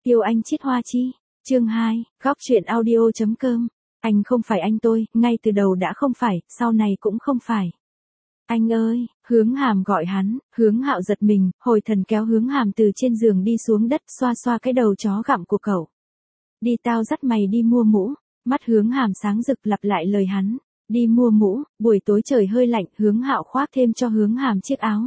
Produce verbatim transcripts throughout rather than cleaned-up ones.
Kiêu Anh Chiết Hoa Chi, chương hai, góc truyện audio.com. Anh không phải anh tôi, ngay từ đầu đã không phải, sau này cũng không phải. Anh ơi, Hướng Hàm gọi hắn. Hướng Hạo giật mình, hồi thần kéo Hướng Hàm từ trên giường đi xuống đất, xoa xoa cái đầu chó gặm của cậu. Đi, tao dắt mày đi mua mũ. Mắt Hướng Hàm sáng rực lặp lại lời hắn. Đi mua mũ. Buổi tối trời hơi lạnh, Hướng Hạo khoác thêm cho Hướng Hàm chiếc áo.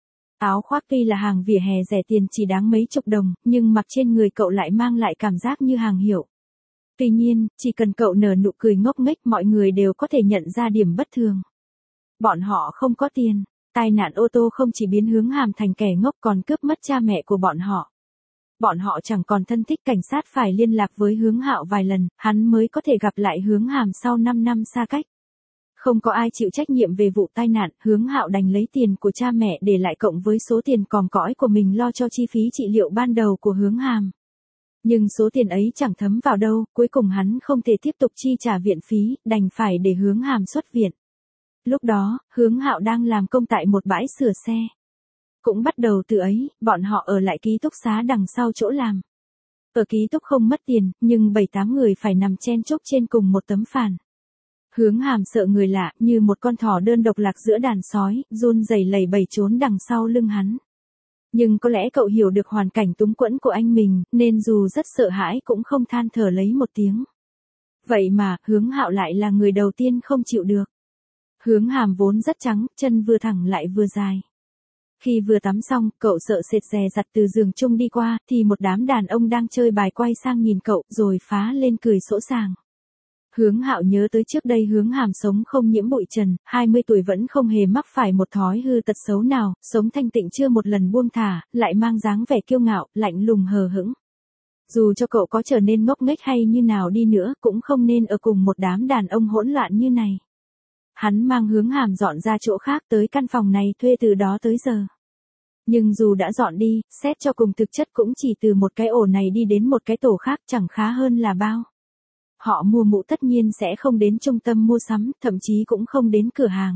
Áo khoác tuy là hàng vỉa hè rẻ tiền chỉ đáng mấy chục đồng, nhưng mặc trên người cậu lại mang lại cảm giác như hàng hiệu. Tuy nhiên, chỉ cần cậu nở nụ cười ngốc nghếch, mọi người đều có thể nhận ra điểm bất thường. Bọn họ không có tiền. Tai nạn ô tô không chỉ biến Hướng Hàm thành kẻ ngốc còn cướp mất cha mẹ của bọn họ. Bọn họ chẳng còn thân thích, cảnh sát phải liên lạc với Hướng Hạo vài lần, hắn mới có thể gặp lại Hướng Hàm sau năm năm xa cách. Không có ai chịu trách nhiệm về vụ tai nạn, Hướng Hạo đành lấy tiền của cha mẹ để lại cộng với số tiền còm cõi của mình lo cho chi phí trị liệu ban đầu của Hướng Hàm. Nhưng số tiền ấy chẳng thấm vào đâu, cuối cùng hắn không thể tiếp tục chi trả viện phí, đành phải để Hướng Hàm xuất viện. Lúc đó, Hướng Hạo đang làm công tại một bãi sửa xe. Cũng bắt đầu từ ấy, bọn họ ở lại ký túc xá đằng sau chỗ làm. Ở ký túc không mất tiền, nhưng bảy tám người phải nằm chen chúc trên cùng một tấm phản. Hướng Hàm sợ người lạ, như một con thỏ đơn độc lạc giữa đàn sói, run rẩy lẩy bẩy trốn đằng sau lưng hắn. Nhưng có lẽ cậu hiểu được hoàn cảnh túng quẫn của anh mình, nên dù rất sợ hãi cũng không than thở lấy một tiếng. Vậy mà, Hướng Hạo lại là người đầu tiên không chịu được. Hướng Hàm vốn rất trắng, chân vừa thẳng lại vừa dài. Khi vừa tắm xong, cậu sợ sệt dè dặt từ giường chung đi qua, thì một đám đàn ông đang chơi bài quay sang nhìn cậu, rồi phá lên cười sỗ sàng. Hướng Hạo nhớ tới trước đây Hướng Hàm sống không nhiễm bụi trần, hai mươi tuổi vẫn không hề mắc phải một thói hư tật xấu nào, sống thanh tịnh chưa một lần buông thả, lại mang dáng vẻ kiêu ngạo, lạnh lùng hờ hững. Dù cho cậu có trở nên ngốc nghếch hay như nào đi nữa, cũng không nên ở cùng một đám đàn ông hỗn loạn như này. Hắn mang Hướng Hàm dọn ra chỗ khác, tới căn phòng này thuê từ đó tới giờ. Nhưng dù đã dọn đi, xét cho cùng thực chất cũng chỉ từ một cái ổ này đi đến một cái tổ khác, chẳng khá hơn là bao. Họ mua mũ tất nhiên sẽ không đến trung tâm mua sắm, thậm chí cũng không đến cửa hàng.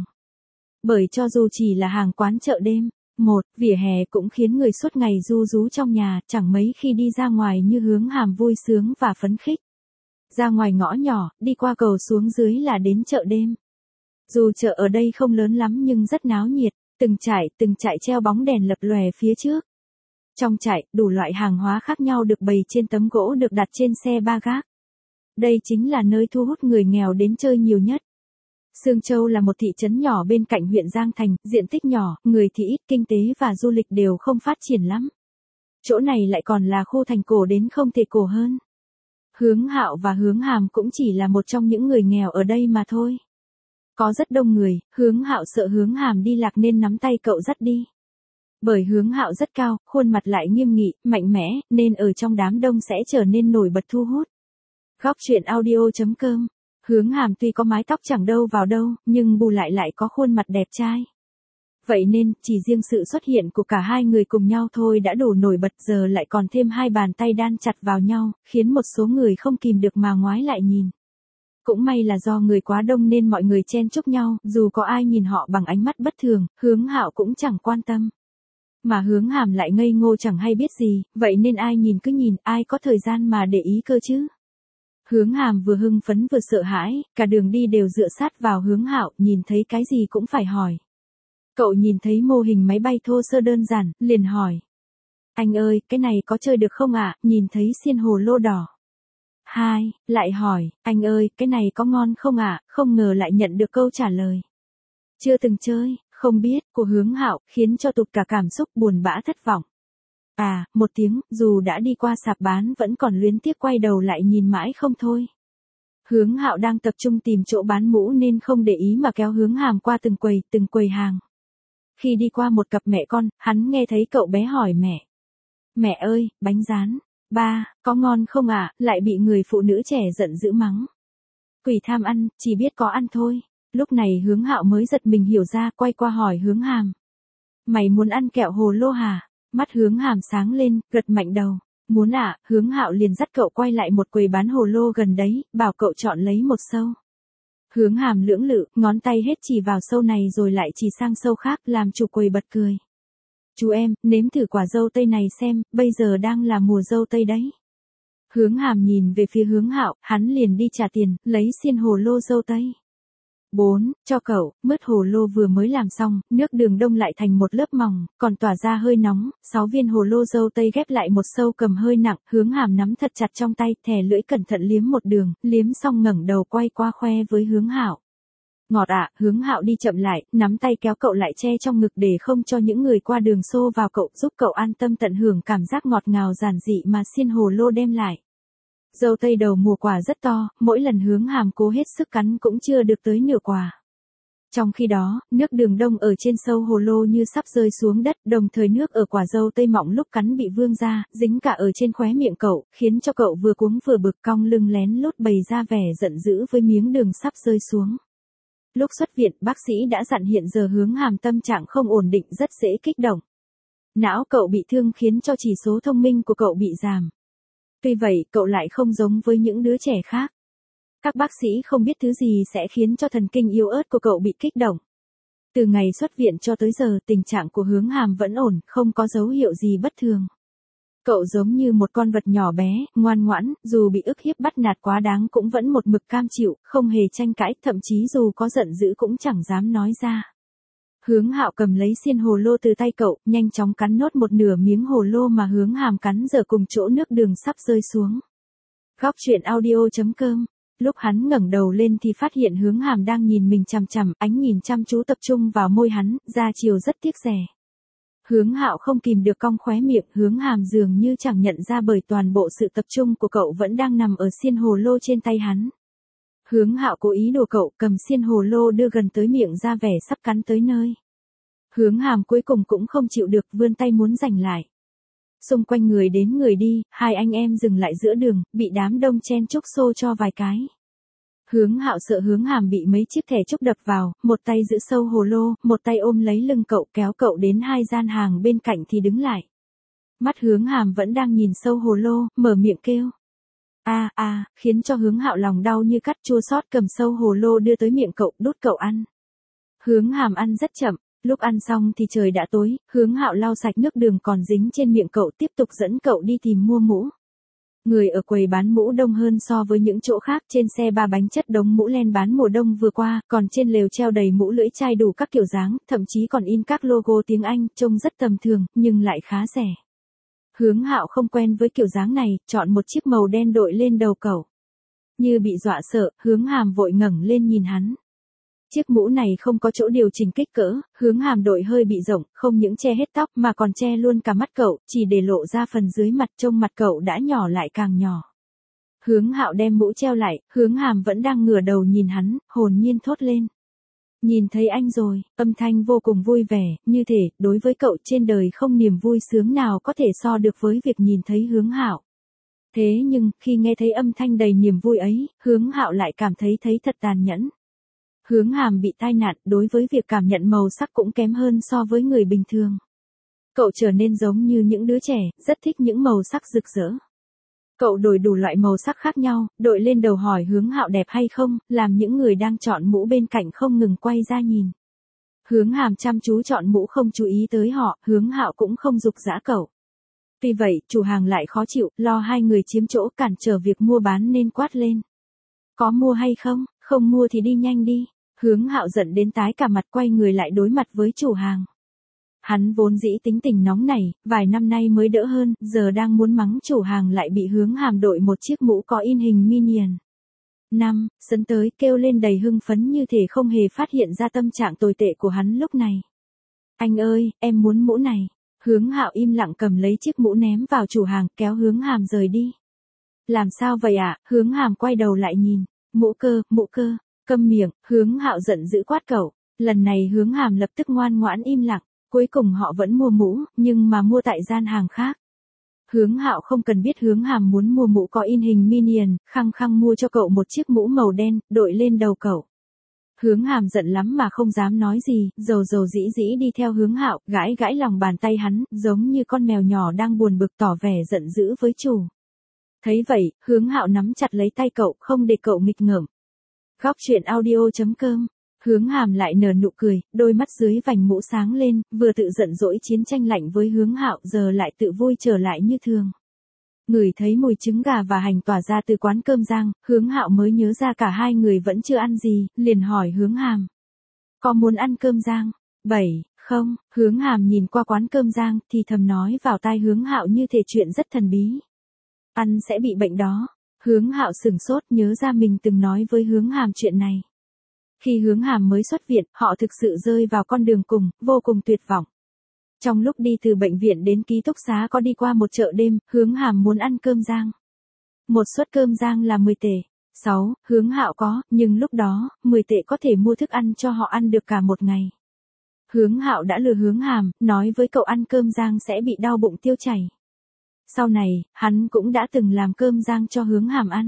Bởi cho dù chỉ là hàng quán chợ đêm, một, vỉa hè cũng khiến người suốt ngày ru rú trong nhà, chẳng mấy khi đi ra ngoài như Hướng Hàm vui sướng và phấn khích. Ra ngoài ngõ nhỏ, đi qua cầu xuống dưới là đến chợ đêm. Dù chợ ở đây không lớn lắm nhưng rất náo nhiệt, từng trại, từng trại treo bóng đèn lập lòe phía trước. Trong trại, đủ loại hàng hóa khác nhau được bày trên tấm gỗ được đặt trên xe ba gác. Đây chính là nơi thu hút người nghèo đến chơi nhiều nhất. Sương Châu là một thị trấn nhỏ bên cạnh huyện Giang Thành, diện tích nhỏ, người thì ít, kinh tế và du lịch đều không phát triển lắm. Chỗ này lại còn là khu thành cổ đến không thể cổ hơn. Hướng Hạo và Hướng Hàm cũng chỉ là một trong những người nghèo ở đây mà thôi. Có rất đông người, Hướng Hạo sợ Hướng Hàm đi lạc nên nắm tay cậu dắt đi. Bởi Hướng Hạo rất cao, khuôn mặt lại nghiêm nghị, mạnh mẽ, nên ở trong đám đông sẽ trở nên nổi bật thu hút. Góc truyện audio.com. Hướng Hàm tuy có mái tóc chẳng đâu vào đâu, nhưng bù lại lại có khuôn mặt đẹp trai. Vậy nên, chỉ riêng sự xuất hiện của cả hai người cùng nhau thôi đã đủ nổi bật, giờ lại còn thêm hai bàn tay đan chặt vào nhau, khiến một số người không kìm được mà ngoái lại nhìn. Cũng may là do người quá đông nên mọi người chen chúc nhau, dù có ai nhìn họ bằng ánh mắt bất thường, Hướng Hạo cũng chẳng quan tâm. Mà Hướng Hàm lại ngây ngô chẳng hay biết gì, vậy nên ai nhìn cứ nhìn, ai có thời gian mà để ý cơ chứ. Hướng Hàm vừa hưng phấn vừa sợ hãi, cả đường đi đều dựa sát vào Hướng Hạo, nhìn thấy cái gì cũng phải hỏi. Cậu nhìn thấy mô hình máy bay thô sơ đơn giản, liền hỏi. Anh ơi, cái này có chơi được không ạ? À? Nhìn thấy xiên hồ lô đỏ. Hai, lại hỏi, anh ơi, cái này có ngon không ạ? À? Không ngờ lại nhận được câu trả lời. Chưa từng chơi, không biết, của Hướng Hạo, khiến cho tụt cả cảm xúc buồn bã thất vọng. À, một tiếng, dù đã đi qua sạp bán vẫn còn luyến tiếc quay đầu lại nhìn mãi không thôi. Hướng Hạo đang tập trung tìm chỗ bán mũ nên không để ý mà kéo Hướng Hàm qua từng quầy, từng quầy hàng. Khi đi qua một cặp mẹ con, hắn nghe thấy cậu bé hỏi mẹ. Mẹ ơi, bánh rán. Ba, có ngon không ạ? À? Lại bị người phụ nữ trẻ giận dữ mắng. Quỷ tham ăn, chỉ biết có ăn thôi. Lúc này Hướng Hạo mới giật mình hiểu ra, quay qua hỏi Hướng Hàm. Mày muốn ăn kẹo hồ lô hả? Mắt Hướng Hàm sáng lên, gật mạnh đầu. Muốn ạ, à? Hướng Hạo liền dắt cậu quay lại một quầy bán hồ lô gần đấy, bảo cậu chọn lấy một sâu. Hướng Hàm lưỡng lự, ngón tay hết chỉ vào sâu này rồi lại chỉ sang sâu khác, làm chủ quầy bật cười. Chú em, nếm thử quả dâu tây này xem, bây giờ đang là mùa dâu tây đấy. Hướng Hàm nhìn về phía Hướng Hạo, hắn liền đi trả tiền, lấy xiên hồ lô dâu tây. bốn. Cho cậu, mứt hồ lô vừa mới làm xong, nước đường đông lại thành một lớp mỏng, còn tỏa ra hơi nóng, sáu viên hồ lô dâu tây ghép lại một sâu cầm hơi nặng, Hướng Hàm nắm thật chặt trong tay, thè lưỡi cẩn thận liếm một đường, liếm xong ngẩng đầu quay qua khoe với Hướng Hạo. Ngọt ạ, à, Hướng Hạo đi chậm lại, nắm tay kéo cậu lại che trong ngực để không cho những người qua đường xô vào cậu, giúp cậu an tâm tận hưởng cảm giác ngọt ngào giản dị mà xiên hồ lô đem lại. Dâu tây đầu mùa quả rất to, mỗi lần Hướng Hàm cố hết sức cắn cũng chưa được tới nửa quả. Trong khi đó, nước đường đông ở trên sâu hồ lô như sắp rơi xuống đất, đồng thời nước ở quả dâu tây mọng lúc cắn bị vương ra, dính cả ở trên khóe miệng cậu, khiến cho cậu vừa cuống vừa bực cong lưng lén lút bày ra vẻ giận dữ với miếng đường sắp rơi xuống. Lúc xuất viện, bác sĩ đã dặn hiện giờ Hướng Hàm tâm trạng không ổn định, rất dễ kích động. Não cậu bị thương khiến cho chỉ số thông minh của cậu bị giảm. Tuy vậy, cậu lại không giống với những đứa trẻ khác. Các bác sĩ không biết thứ gì sẽ khiến cho thần kinh yếu ớt của cậu bị kích động. Từ ngày xuất viện cho tới giờ, tình trạng của Hướng Hàm vẫn ổn, không có dấu hiệu gì bất thường. Cậu giống như một con vật nhỏ bé, ngoan ngoãn, dù bị ức hiếp bắt nạt quá đáng cũng vẫn một mực cam chịu, không hề tranh cãi, thậm chí dù có giận dữ cũng chẳng dám nói ra. Hướng Hạo cầm lấy xiên hồ lô từ tay cậu, nhanh chóng cắn nốt một nửa miếng hồ lô mà Hướng Hàm cắn giờ cùng chỗ nước đường sắp rơi xuống. Góc truyện audio chấm com. Lúc hắn ngẩng đầu lên thì phát hiện Hướng Hàm đang nhìn mình chằm chằm, ánh nhìn chăm chú tập trung vào môi hắn, ra chiều rất tiếc rẻ. Hướng Hạo không kìm được cong khóe miệng, Hướng Hàm dường như chẳng nhận ra bởi toàn bộ sự tập trung của cậu vẫn đang nằm ở xiên hồ lô trên tay hắn. Hướng Hạo cố ý đùa cậu, cầm xiên hồ lô đưa gần tới miệng ra vẻ sắp cắn tới nơi. Hướng Hàm cuối cùng cũng không chịu được, vươn tay muốn giành lại. Xung quanh người đến người đi, hai anh em dừng lại giữa đường, bị đám đông chen chúc xô cho vài cái. Hướng Hạo sợ Hướng Hàm bị mấy chiếc thẻ chúc đập vào, một tay giữ sâu hồ lô, một tay ôm lấy lưng cậu, kéo cậu đến hai gian hàng bên cạnh thì đứng lại. Mắt Hướng Hàm vẫn đang nhìn sâu hồ lô, mở miệng kêu. A a, à, khiến cho Hướng Hạo lòng đau như cắt, chua xót cầm sâu hồ lô đưa tới miệng cậu, đút cậu ăn. Hướng Hàm ăn rất chậm, lúc ăn xong thì trời đã tối, Hướng Hạo lau sạch nước đường còn dính trên miệng cậu, tiếp tục dẫn cậu đi tìm mua mũ. Người ở quầy bán mũ đông hơn so với những chỗ khác, trên xe ba bánh chất đống mũ len bán mùa đông vừa qua, còn trên lều treo đầy mũ lưỡi chai đủ các kiểu dáng, thậm chí còn in các logo tiếng Anh, trông rất tầm thường, nhưng lại khá rẻ. Hướng Hạo không quen với kiểu dáng này, chọn một chiếc màu đen đội lên đầu cậu. Như bị dọa sợ, Hướng Hàm vội ngẩng lên nhìn hắn. Chiếc mũ này không có chỗ điều chỉnh kích cỡ, Hướng Hàm đội hơi bị rộng, không những che hết tóc mà còn che luôn cả mắt cậu, chỉ để lộ ra phần dưới mặt, trông mặt cậu đã nhỏ lại càng nhỏ. Hướng Hạo đem mũ treo lại, Hướng Hàm vẫn đang ngửa đầu nhìn hắn, hồn nhiên thốt lên. Nhìn thấy anh rồi, âm thanh vô cùng vui vẻ, như thể, đối với cậu trên đời không niềm vui sướng nào có thể so được với việc nhìn thấy Hướng Hạo. Thế nhưng, khi nghe thấy âm thanh đầy niềm vui ấy, Hướng Hạo lại cảm thấy thấy thật tàn nhẫn. Hướng Hàm bị tai nạn, đối với việc cảm nhận màu sắc cũng kém hơn so với người bình thường. Cậu trở nên giống như những đứa trẻ, rất thích những màu sắc rực rỡ. Cậu đổi đủ loại màu sắc khác nhau, đội lên đầu hỏi Hướng Hạo đẹp hay không, làm những người đang chọn mũ bên cạnh không ngừng quay ra nhìn. Hướng Hàm chăm chú chọn mũ không chú ý tới họ, Hướng Hạo cũng không giục giã cậu. Tuy vậy, chủ hàng lại khó chịu, lo hai người chiếm chỗ cản trở việc mua bán nên quát lên. Có mua hay không, không mua thì đi nhanh đi. Hướng Hạo giận đến tái cả mặt, quay người lại đối mặt với chủ hàng. Hắn vốn dĩ tính tình nóng nảy, vài năm nay mới đỡ hơn, giờ đang muốn mắng chủ hàng lại bị Hướng Hàm đội một chiếc mũ có in hình Minion. Năm, sấn tới kêu lên đầy hưng phấn như thể không hề phát hiện ra tâm trạng tồi tệ của hắn lúc này. Anh ơi, em muốn mũ này. Hướng Hạo im lặng cầm lấy chiếc mũ ném vào chủ hàng, kéo Hướng Hàm rời đi. Làm sao vậy ạ? À? Hướng Hàm quay đầu lại nhìn. Mũ cơ, mũ cơ. Câm miệng, Hướng Hạo giận dữ quát cậu. Lần này Hướng Hàm lập tức ngoan ngoãn im lặng. Cuối cùng họ vẫn mua mũ, nhưng mà mua tại gian hàng khác. Hướng Hạo không cần biết Hướng Hàm muốn mua mũ có in hình Minion, khăng khăng mua cho cậu một chiếc mũ màu đen, đội lên đầu cậu. Hướng Hàm giận lắm mà không dám nói gì, dầu dầu dĩ dĩ đi theo Hướng Hạo, gãi gãi lòng bàn tay hắn, giống như con mèo nhỏ đang buồn bực tỏ vẻ giận dữ với chủ. Thấy vậy, Hướng Hạo nắm chặt lấy tay cậu, không để cậu nghịch ngợm. Góc truyện audio chấm com. Hướng Hàm lại nở nụ cười, đôi mắt dưới vành mũ sáng lên, vừa tự giận dỗi chiến tranh lạnh với Hướng Hạo giờ lại tự vui trở lại như thường. Ngửi thấy mùi trứng gà và hành tỏa ra từ quán cơm rang, Hướng Hạo mới nhớ ra cả hai người vẫn chưa ăn gì, liền hỏi Hướng Hàm. Có muốn ăn cơm rang? Bảy, không, Hướng Hàm nhìn qua quán cơm rang thì thầm nói vào tai Hướng Hạo như thể chuyện rất thần bí. Ăn sẽ bị bệnh đó. Hướng Hạo sửng sốt nhớ ra mình từng nói với Hướng Hàm chuyện này. Khi Hướng Hàm mới xuất viện, họ thực sự rơi vào con đường cùng, vô cùng tuyệt vọng. Trong lúc đi từ bệnh viện đến ký túc xá có đi qua một chợ đêm, Hướng Hàm muốn ăn cơm rang. Một suất cơm rang là mười tệ. Sáu, Hướng Hạo có, nhưng lúc đó, mười tệ có thể mua thức ăn cho họ ăn được cả một ngày. Hướng Hạo đã lừa Hướng Hàm, nói với cậu ăn cơm rang sẽ bị đau bụng tiêu chảy. Sau này, hắn cũng đã từng làm cơm rang cho Hướng Hàm ăn.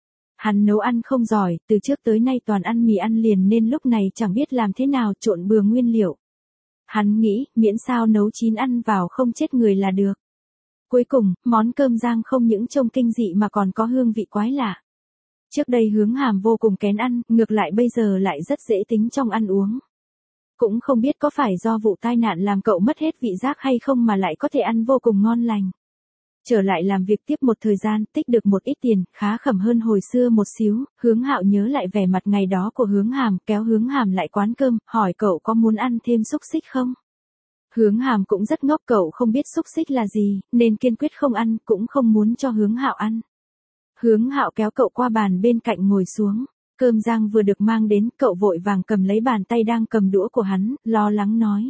Hắn nấu ăn không giỏi, từ trước tới nay toàn ăn mì ăn liền nên lúc này chẳng biết làm thế nào trộn bừa nguyên liệu. Hắn nghĩ, miễn sao nấu chín ăn vào không chết người là được. Cuối cùng, món cơm rang không những trông kinh dị mà còn có hương vị quái lạ. Trước đây Hướng Hàm vô cùng kén ăn, ngược lại bây giờ lại rất dễ tính trong ăn uống. Cũng không biết có phải do vụ tai nạn làm cậu mất hết vị giác hay không mà lại có thể ăn vô cùng ngon lành. Trở lại làm việc tiếp một thời gian, tích được một ít tiền, khá khẩm hơn hồi xưa một xíu, Hướng Hạo nhớ lại vẻ mặt ngày đó của Hướng Hàm, kéo Hướng Hàm lại quán cơm, hỏi cậu có muốn ăn thêm xúc xích không? Hướng Hàm cũng rất ngốc, cậu không biết xúc xích là gì, nên kiên quyết không ăn, cũng không muốn cho Hướng Hạo ăn. Hướng Hạo kéo cậu qua bàn bên cạnh ngồi xuống, cơm rang vừa được mang đến, cậu vội vàng cầm lấy bàn tay đang cầm đũa của hắn, lo lắng nói.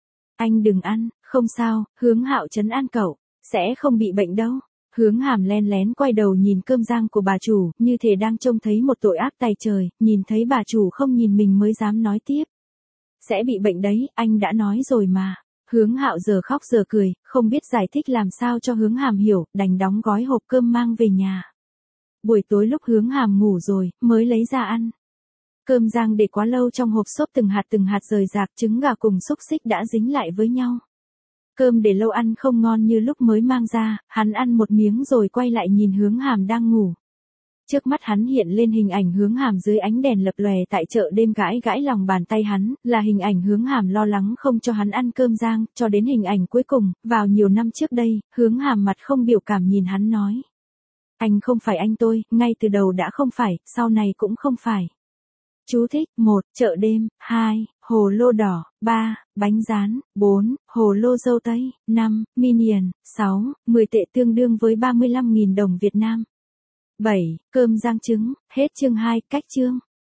Anh đừng ăn, không sao, Hướng Hạo trấn an cậu. Sẽ không bị bệnh đâu. Hướng Hàm len lén quay đầu nhìn cơm rang của bà chủ, như thể đang trông thấy một tội ác tày trời, nhìn thấy bà chủ không nhìn mình mới dám nói tiếp. Sẽ bị bệnh đấy, anh đã nói rồi mà. Hướng Hạo giờ khóc giờ cười, không biết giải thích làm sao cho Hướng Hàm hiểu, đành đóng gói hộp cơm mang về nhà. Buổi tối lúc Hướng Hàm ngủ rồi, mới lấy ra ăn. Cơm rang để quá lâu trong hộp xốp từng hạt từng hạt rời rạc, trứng gà cùng xúc xích đã dính lại với nhau. Cơm để lâu ăn không ngon như lúc mới mang ra, hắn ăn một miếng rồi quay lại nhìn Hướng Hàm đang ngủ. Trước mắt hắn hiện lên hình ảnh Hướng Hàm dưới ánh đèn lập lòe tại chợ đêm gãi gãi lòng bàn tay hắn, là hình ảnh Hướng Hàm lo lắng không cho hắn ăn cơm rang, cho đến hình ảnh cuối cùng, vào nhiều năm trước đây, Hướng Hàm mặt không biểu cảm nhìn hắn nói. Anh không phải anh tôi, ngay từ đầu đã không phải, sau này cũng không phải. Chú thích, một, chợ đêm, hai, hồ lô đỏ, ba, bánh rán, bốn, hồ lô dâu tây, năm, minion, sáu, mười tệ tương đương với ba mươi lăm nghìn đồng Việt Nam. bảy, cơm rang trứng, hết chương hai, cách chương.